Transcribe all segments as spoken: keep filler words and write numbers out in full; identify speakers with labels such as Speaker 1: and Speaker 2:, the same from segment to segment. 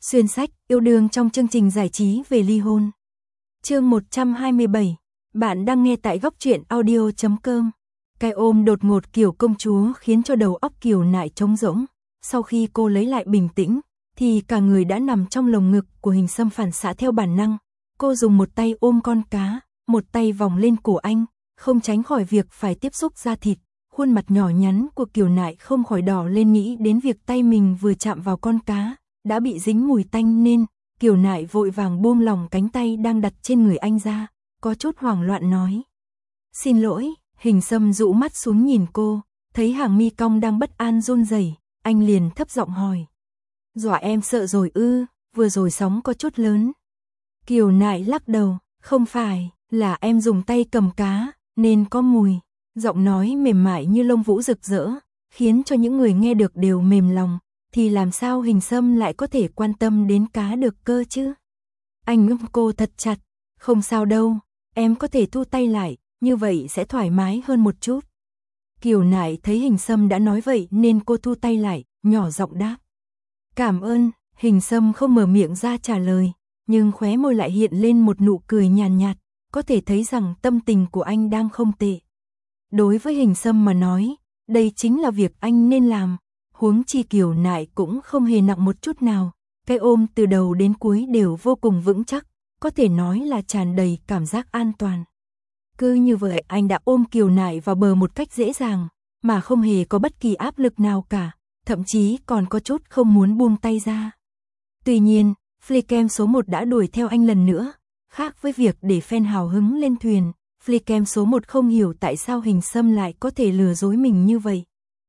Speaker 1: Xuyên sách, yêu đương trong chương trình giải trí về ly hôn. Chương một trăm hai mươi bảy. Bạn đang nghe tại góc truyện audio chấm com. Cái ôm đột ngột kiểu công chúa khiến cho đầu óc Kiều Nại trống rỗng. Sau khi cô lấy lại bình tĩnh, thì cả người đã nằm trong lồng ngực của Hình Sâm phản xạ theo bản năng. Cô dùng một tay ôm con cá, một tay vòng lên cổ anh, không tránh khỏi việc phải tiếp xúc da thịt. Khuôn mặt nhỏ nhắn của Kiều Nại không khỏi đỏ lên nghĩ đến việc tay mình vừa chạm vào con cá đã bị dính mùi tanh nên Kiều Nại vội vàng buông lỏng cánh tay đang đặt trên người anh ra, có chút hoảng loạn nói. Xin lỗi. Hình Sâm dụ mắt xuống nhìn cô, thấy hàng mi cong đang bất an run rẩy, anh liền thấp giọng hỏi. Dọa em sợ rồi ư, vừa rồi sóng có chút lớn. Kiều Nại lắc đầu, không phải, là em dùng tay cầm cá, nên có mùi. Giọng nói mềm mại như lông vũ rực rỡ, khiến cho những người nghe được đều mềm lòng. Thì làm sao Hình Sâm lại có thể quan tâm đến cá được cơ chứ? Anh ôm cô thật chặt. Không sao đâu, em có thể thu tay lại, như vậy sẽ thoải mái hơn một chút. Kiều Nại thấy Hình Sâm đã nói vậy nên cô thu tay lại, nhỏ giọng đáp. Cảm ơn. Hình Sâm không mở miệng ra trả lời, nhưng khóe môi lại hiện lên một nụ cười nhàn nhạt, có thể thấy rằng tâm tình của anh đang không tệ. Đối với Hình Sâm mà nói, đây chính là việc anh nên làm. Huống chi Kiều Nại cũng không hề nặng một chút nào, cái ôm từ đầu đến cuối đều vô cùng vững chắc, có thể nói là tràn đầy cảm giác an toàn. Cứ như vậy anh đã ôm Kiều Nại vào bờ một cách dễ dàng, mà không hề có bất kỳ áp lực nào cả, thậm chí còn có chút không muốn buông tay ra. Tuy nhiên, Flycam số một đã đuổi theo anh lần nữa, khác với việc để fan hào hứng lên thuyền, Flycam số một không hiểu tại sao Hình Sâm lại có thể lừa dối mình như vậy.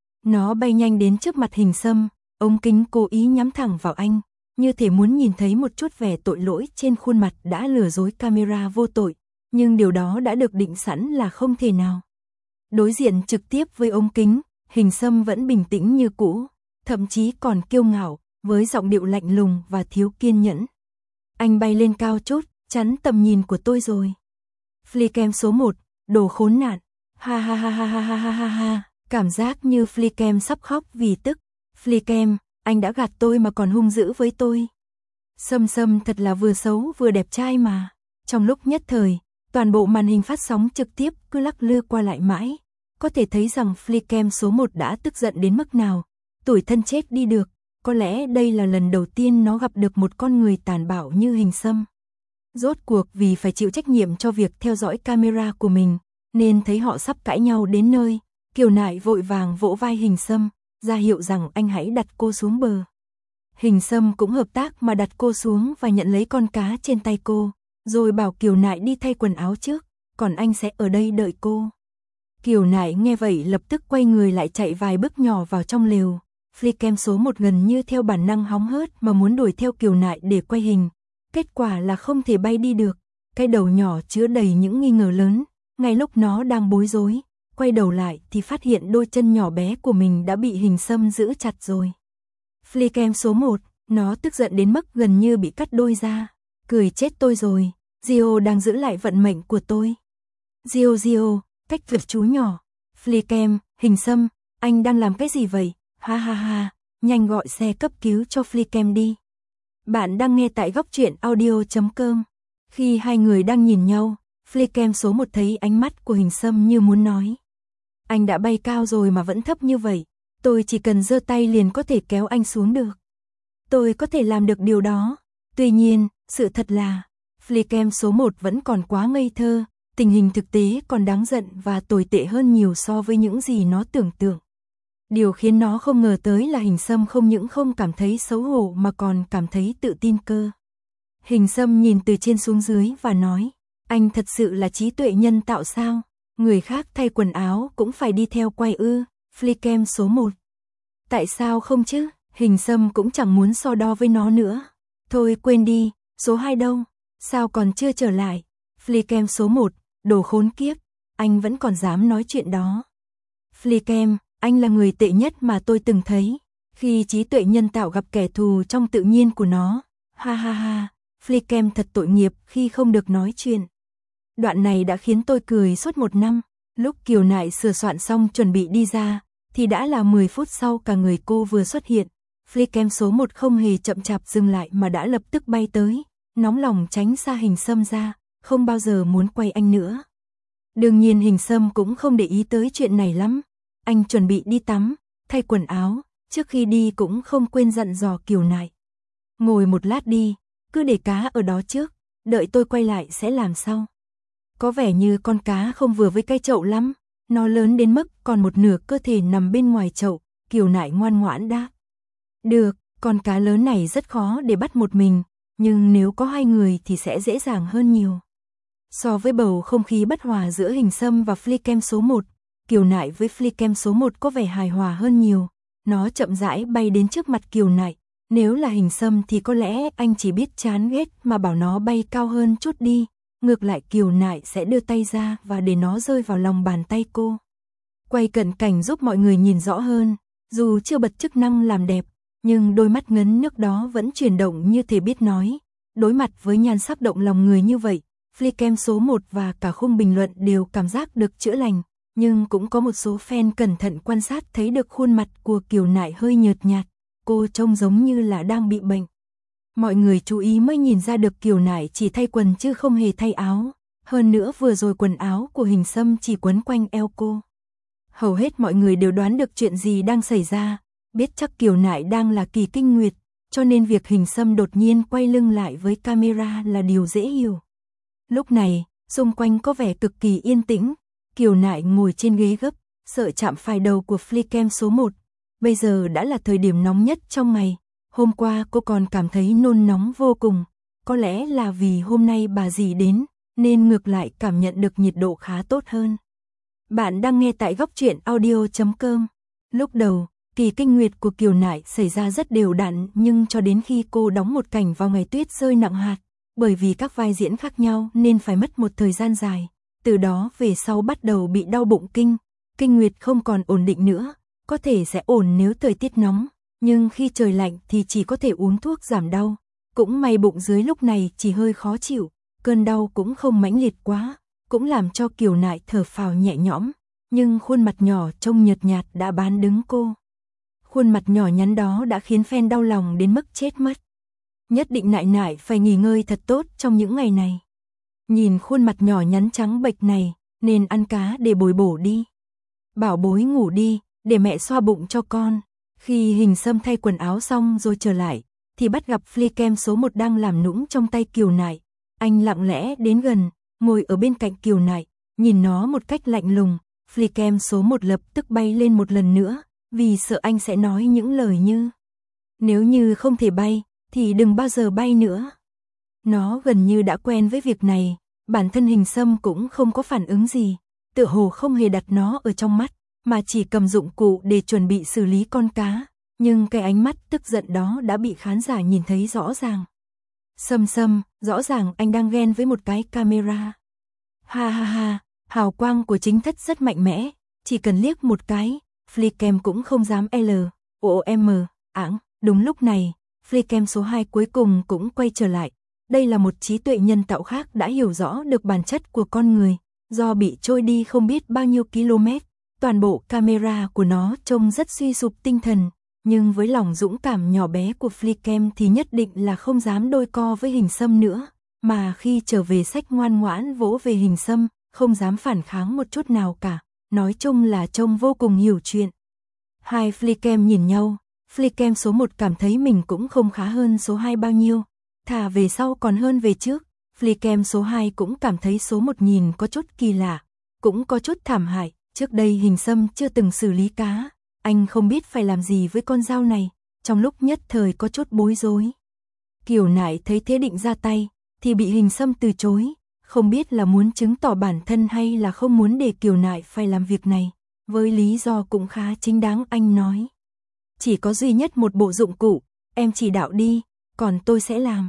Speaker 1: Nó bay nhanh đến trước mặt Hình Sâm, ống kính cố ý nhắm thẳng vào anh, như thể muốn nhìn thấy một chút vẻ tội lỗi trên khuôn mặt đã lừa dối camera vô tội, nhưng điều đó đã được định sẵn là không thể nào. Đối diện trực tiếp với ống kính, Hình Sâm vẫn bình tĩnh như cũ, thậm chí còn kiêu ngạo, với giọng điệu lạnh lùng và thiếu kiên nhẫn. Anh bay lên cao chút, chắn tầm nhìn của tôi rồi. Flycam số một, đồ khốn nạn. Ha ha ha ha ha ha ha ha ha. Cảm giác như Flycam sắp khóc vì tức. Flycam, anh đã gạt tôi mà còn hung dữ với tôi. Sâm Sâm thật là vừa xấu vừa đẹp trai mà. Trong lúc nhất thời, toàn bộ màn hình phát sóng trực tiếp cứ lắc lư qua lại mãi. Có thể thấy rằng Flycam số một đã tức giận đến mức nào. Tủi thân chết đi được. Có lẽ đây là lần đầu tiên nó gặp được một con người tàn bạo như Hình Sâm. Rốt cuộc vì phải chịu trách nhiệm cho việc theo dõi camera của mình, nên thấy họ sắp cãi nhau đến nơi. Kiều Nại vội vàng vỗ vai Hình Sâm, ra hiệu rằng anh hãy đặt cô xuống bờ. Hình Sâm cũng hợp tác mà đặt cô xuống và nhận lấy con cá trên tay cô, rồi bảo Kiều Nại đi thay quần áo trước, còn anh sẽ ở đây đợi cô. Kiều Nại nghe vậy lập tức quay người lại chạy vài bước nhỏ vào trong lều. Flycam số một gần như theo bản năng hóng hớt mà muốn đuổi theo Kiều Nại để quay hình. Kết quả là không thể bay đi được, cái đầu nhỏ chứa đầy những nghi ngờ lớn. Ngay lúc nó đang bối rối, quay đầu lại thì phát hiện đôi chân nhỏ bé của mình đã bị Hình Sâm giữ chặt rồi. Flycam số một, nó tức giận đến mức gần như bị cắt đôi ra. Cười chết tôi rồi, Gio đang giữ lại vận mệnh của tôi. Gio Gio, cách việc chú nhỏ. Flycam, Hình Sâm, anh đang làm cái gì vậy? Ha ha ha, nhanh gọi xe cấp cứu cho Flycam đi. Bạn đang nghe tại góc truyện audio chấm com. Khi hai người đang nhìn nhau, Flycam số một thấy ánh mắt của Hình Sâm như muốn nói. Anh đã bay cao rồi mà vẫn thấp như vậy, tôi chỉ cần giơ tay liền có thể kéo anh xuống được. Tôi có thể làm được điều đó. Tuy nhiên, sự thật là, Flycam số một vẫn còn quá ngây thơ, tình hình thực tế còn đáng giận và tồi tệ hơn nhiều so với những gì nó tưởng tượng. Điều khiến nó không ngờ tới là Hình Sâm không những không cảm thấy xấu hổ mà còn cảm thấy tự tin cơ. Hình Sâm nhìn từ trên xuống dưới và nói, anh thật sự là trí tuệ nhân tạo sao? Người khác thay quần áo cũng phải đi theo quay ư? Flycam số một. Tại sao không chứ? Hình Sâm cũng chẳng muốn so đo với nó nữa. Thôi quên đi, số hai đâu? Sao còn chưa trở lại? Flycam số một, đồ khốn kiếp, anh vẫn còn dám nói chuyện đó. Flycam, anh là người tệ nhất mà tôi từng thấy. Khi trí tuệ nhân tạo gặp kẻ thù trong tự nhiên của nó. Ha ha ha, Flycam thật tội nghiệp khi không được nói chuyện. Đoạn này đã khiến tôi cười suốt một năm. Lúc Kiều Nại sửa soạn xong chuẩn bị đi ra, thì đã là mười phút sau cả người cô vừa xuất hiện. Flycam số một không hề chậm chạp dừng lại mà đã lập tức bay tới, nóng lòng tránh xa Hình Sâm ra, không bao giờ muốn quay anh nữa. Đương nhiên Hình Sâm cũng không để ý tới chuyện này lắm, anh chuẩn bị đi tắm, thay quần áo, trước khi đi cũng không quên dặn dò Kiều Nại. Ngồi một lát đi, cứ để cá ở đó trước, đợi tôi quay lại sẽ làm sau. Có vẻ như con cá không vừa với cái chậu lắm, nó lớn đến mức còn một nửa cơ thể nằm bên ngoài chậu, Kiều Nại ngoan ngoãn đáp. Được, con cá lớn này rất khó để bắt một mình, nhưng nếu có hai người thì sẽ dễ dàng hơn nhiều. So với bầu không khí bất hòa giữa Hình Sâm và Flycam số một, Kiều Nại với Flycam số một có vẻ hài hòa hơn nhiều. Nó chậm rãi bay đến trước mặt Kiều Nại. Nếu là Hình Sâm thì có lẽ anh chỉ biết chán ghét mà bảo nó bay cao hơn chút đi. Ngược lại Kiều Nại sẽ đưa tay ra và để nó rơi vào lòng bàn tay cô. Quay cận cảnh giúp mọi người nhìn rõ hơn. Dù chưa bật chức năng làm đẹp, nhưng đôi mắt ngấn nước đó vẫn chuyển động như thể biết nói. Đối mặt với nhan sắc động lòng người như vậy, Flycam số một và cả khung bình luận đều cảm giác được chữa lành. Nhưng cũng có một số fan cẩn thận quan sát thấy được khuôn mặt của Kiều Nại hơi nhợt nhạt. Cô trông giống như là đang bị bệnh. Mọi người chú ý mới nhìn ra được Kiều Nại chỉ thay quần chứ không hề thay áo. Hơn nữa vừa rồi quần áo của Hình Sâm chỉ quấn quanh eo cô. Hầu hết mọi người đều đoán được chuyện gì đang xảy ra. Biết chắc Kiều Nại đang là kỳ kinh nguyệt, cho nên việc Hình Sâm đột nhiên quay lưng lại với camera là điều dễ hiểu. Lúc này, xung quanh có vẻ cực kỳ yên tĩnh. Kiều Nại ngồi trên ghế gấp, sợ chạm phải đầu của Flycam số một. Bây giờ đã là thời điểm nóng nhất trong ngày. Hôm qua cô còn cảm thấy nôn nóng vô cùng. Có lẽ là vì hôm nay bà dì đến, nên ngược lại cảm nhận được nhiệt độ khá tốt hơn. Bạn đang nghe tại góc truyện audio chấm com. Lúc đầu, kỳ kinh nguyệt của Kiều Nại xảy ra rất đều đặn, nhưng cho đến khi cô đóng một cảnh vào ngày tuyết rơi nặng hạt, bởi vì các vai diễn khác nhau nên phải mất một thời gian dài. Từ đó về sau bắt đầu bị đau bụng kinh, kinh nguyệt không còn ổn định nữa, có thể sẽ ổn nếu thời tiết nóng, nhưng khi trời lạnh thì chỉ có thể uống thuốc giảm đau. Cũng may bụng dưới lúc này chỉ hơi khó chịu, cơn đau cũng không mãnh liệt quá, cũng làm cho Kiều Nại thở phào nhẹ nhõm, nhưng khuôn mặt nhỏ trông nhợt nhạt đã bán đứng cô. Khuôn mặt nhỏ nhắn đó đã khiến fan đau lòng đến mức chết mất. Nhất định Nại Nại phải nghỉ ngơi thật tốt trong những ngày này. Nhìn khuôn mặt nhỏ nhắn trắng bệch này, nên ăn cá để bồi bổ đi. Bảo bối ngủ đi, để mẹ xoa bụng cho con. Khi Hình Sâm thay quần áo xong rồi trở lại, thì bắt gặp Flycam số một đang làm nũng trong tay Kiều Nại. Anh lặng lẽ đến gần, ngồi ở bên cạnh Kiều Nại, nhìn nó một cách lạnh lùng. Flycam số một lập tức bay lên một lần nữa, vì sợ anh sẽ nói những lời như: nếu như không thể bay, thì đừng bao giờ bay nữa. Nó gần như đã quen với việc này, bản thân Hình Sâm cũng không có phản ứng gì, tựa hồ không hề đặt nó ở trong mắt, mà chỉ cầm dụng cụ để chuẩn bị xử lý con cá, nhưng cái ánh mắt tức giận đó đã bị khán giả nhìn thấy rõ ràng. Sâm Sâm, rõ ràng anh đang ghen với một cái camera. Ha ha ha, hào quang của chính thất rất mạnh mẽ, chỉ cần liếc một cái, Flycam cũng không dám L, O M, ảng. Đúng lúc này, Flycam số hai cuối cùng cũng quay trở lại. Đây là một trí tuệ nhân tạo khác đã hiểu rõ được bản chất của con người, do bị trôi đi không biết bao nhiêu km, toàn bộ camera của nó trông rất suy sụp tinh thần, nhưng với lòng dũng cảm nhỏ bé của Flycam thì nhất định là không dám đôi co với Hình Sâm nữa, mà khi trở về sách ngoan ngoãn vỗ về Hình Sâm, không dám phản kháng một chút nào cả, nói chung là trông vô cùng hiểu chuyện. Hai Flycam nhìn nhau, Flycam số một cảm thấy mình cũng không khá hơn số hai bao nhiêu, thà về sau còn hơn về trước. Flycam số hai cũng cảm thấy số một nhìn có chút kỳ lạ, cũng có chút thảm hại. Trước đây Hình Sâm chưa từng xử lý cá, anh không biết phải làm gì với con dao này, trong lúc nhất thời có chút bối rối. Kiều Nại thấy thế định ra tay, thì bị Hình Sâm từ chối, không biết là muốn chứng tỏ bản thân hay là không muốn để Kiều Nại phải làm việc này. Với lý do cũng khá chính đáng, anh nói: chỉ có duy nhất một bộ dụng cụ, em chỉ đạo đi, còn tôi sẽ làm.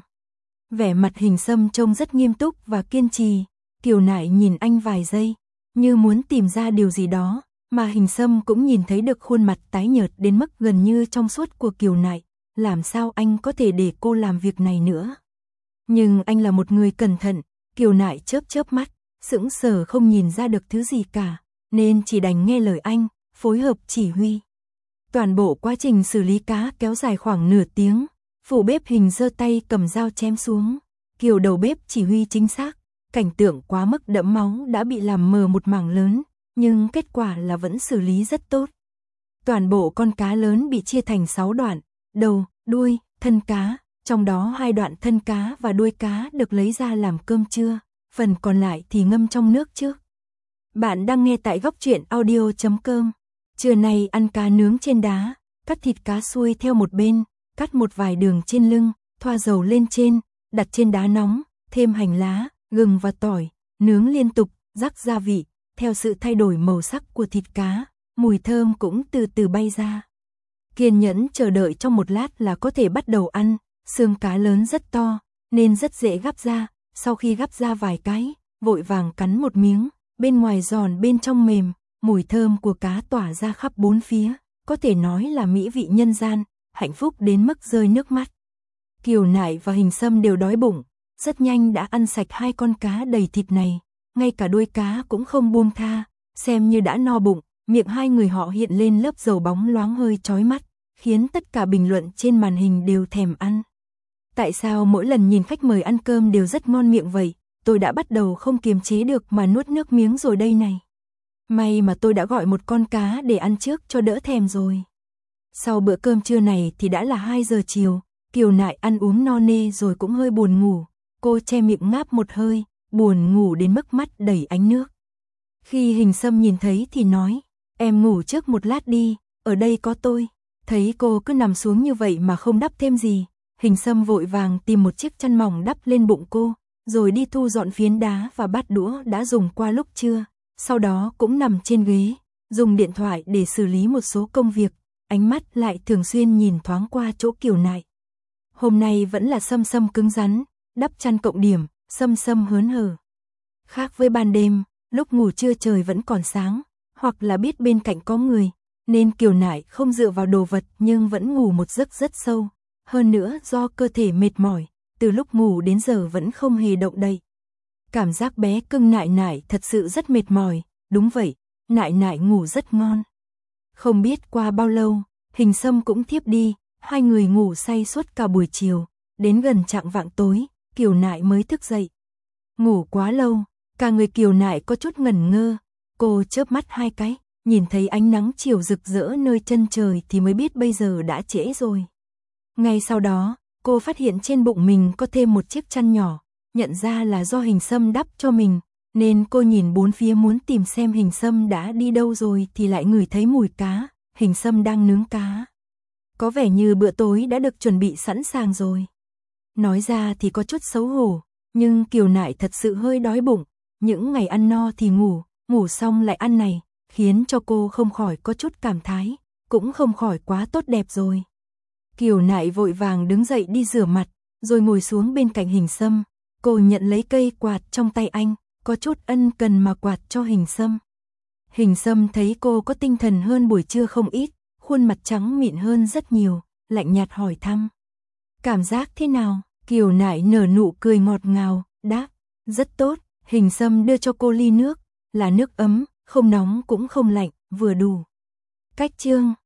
Speaker 1: Vẻ mặt Hình Sâm trông rất nghiêm túc và kiên trì. Kiều Nại nhìn anh vài giây, như muốn tìm ra điều gì đó, mà Hình Sâm cũng nhìn thấy được khuôn mặt tái nhợt đến mức gần như trong suốt của Kiều Nại. Làm sao anh có thể để cô làm việc này nữa? Nhưng anh là một người cẩn thận. Kiều Nại chớp chớp mắt, sững sờ không nhìn ra được thứ gì cả, nên chỉ đành nghe lời anh, phối hợp chỉ huy. Toàn bộ quá trình xử lý cá kéo dài khoảng nửa tiếng, phụ bếp Hình giơ tay cầm dao chém xuống, Kiều đầu bếp chỉ huy chính xác, cảnh tượng quá mức đẫm máu đã bị làm mờ một mảng lớn, nhưng kết quả là vẫn xử lý rất tốt. Toàn bộ con cá lớn bị chia thành sáu đoạn, đầu, đuôi, thân cá, trong đó hai đoạn thân cá và đuôi cá được lấy ra làm cơm trưa, phần còn lại thì ngâm trong nước trước. Bạn đang nghe tại góc truyện audio chấm com. Trưa nay ăn cá nướng trên đá, cắt thịt cá xuôi theo một bên, cắt một vài đường trên lưng, thoa dầu lên trên, đặt trên đá nóng, thêm hành lá, gừng và tỏi, nướng liên tục, rắc gia vị, theo sự thay đổi màu sắc của thịt cá, mùi thơm cũng từ từ bay ra. Kiên nhẫn chờ đợi trong một lát là có thể bắt đầu ăn, xương cá lớn rất to, nên rất dễ gắp ra, sau khi gắp ra vài cái, vội vàng cắn một miếng, bên ngoài giòn bên trong mềm, mùi thơm của cá tỏa ra khắp bốn phía, có thể nói là mỹ vị nhân gian, hạnh phúc đến mức rơi nước mắt. Kiều Nại và Hình Sâm đều đói bụng, rất nhanh đã ăn sạch hai con cá đầy thịt này, ngay cả đuôi cá cũng không buông tha, xem như đã no bụng, miệng hai người họ hiện lên lớp dầu bóng loáng hơi chói mắt, khiến tất cả bình luận trên màn hình đều thèm ăn. Tại sao mỗi lần nhìn khách mời ăn cơm đều rất ngon miệng vậy, tôi đã bắt đầu không kiềm chế được mà nuốt nước miếng rồi đây này. May mà tôi đã gọi một con cá để ăn trước cho đỡ thèm rồi. Sau bữa cơm trưa này thì đã là hai giờ chiều, Kiều Nại ăn uống no nê rồi cũng hơi buồn ngủ, cô che miệng ngáp một hơi, buồn ngủ đến mức mắt đầy ánh nước. Khi Hình Sâm nhìn thấy thì nói, em ngủ trước một lát đi, ở đây có tôi. Thấy cô cứ nằm xuống như vậy mà không đắp thêm gì, Hình Sâm vội vàng tìm một chiếc chăn mỏng đắp lên bụng cô, rồi đi thu dọn phiến đá và bát đũa đã dùng qua lúc trưa, sau đó cũng nằm trên ghế, dùng điện thoại để xử lý một số công việc, ánh mắt lại thường xuyên nhìn thoáng qua chỗ Kiều Nại. Hôm nay vẫn là Sâm Sâm cứng rắn, đắp chăn cộng điểm, Sâm Sâm hớn hở. Khác với ban đêm, lúc ngủ trưa trời vẫn còn sáng, hoặc là biết bên cạnh có người, nên Kiều Nại không dựa vào đồ vật nhưng vẫn ngủ một giấc rất sâu. Hơn nữa do cơ thể mệt mỏi, từ lúc ngủ đến giờ vẫn không hề động đậy. Cảm giác bé cưng Nại Nại thật sự rất mệt mỏi, đúng vậy, Nại Nại ngủ rất ngon. Không biết qua bao lâu, Hình Sâm cũng thiếp đi, hai người ngủ say suốt cả buổi chiều, đến gần chạng vạng tối, Kiều Nại mới thức dậy. Ngủ quá lâu, cả người Kiều Nại có chút ngẩn ngơ, cô chớp mắt hai cái, nhìn thấy ánh nắng chiều rực rỡ nơi chân trời thì mới biết bây giờ đã trễ rồi. Ngay sau đó, cô phát hiện trên bụng mình có thêm một chiếc chăn nhỏ, nhận ra là do Hình Sâm đắp cho mình, nên cô nhìn bốn phía muốn tìm xem Hình Sâm đã đi đâu rồi thì lại ngửi thấy mùi cá, Hình Sâm đang nướng cá. Có vẻ như bữa tối đã được chuẩn bị sẵn sàng rồi. Nói ra thì có chút xấu hổ, nhưng Kiều Nại thật sự hơi đói bụng, những ngày ăn no thì ngủ, ngủ xong lại ăn này, khiến cho cô không khỏi có chút cảm thái, cũng không khỏi quá tốt đẹp rồi. Kiều Nại vội vàng đứng dậy đi rửa mặt, rồi ngồi xuống bên cạnh Hình Sâm, cô nhận lấy cây quạt trong tay anh, có chút ân cần mà quạt cho Hình Sâm. Hình Sâm thấy cô có tinh thần hơn buổi trưa không ít, khuôn mặt trắng mịn hơn rất nhiều, lạnh nhạt hỏi thăm. Cảm giác thế nào? Kiều Nại nở nụ cười ngọt ngào, đáp, rất tốt. Hình Sâm đưa cho cô ly nước, là nước ấm, không nóng cũng không lạnh, vừa đủ. Cách chương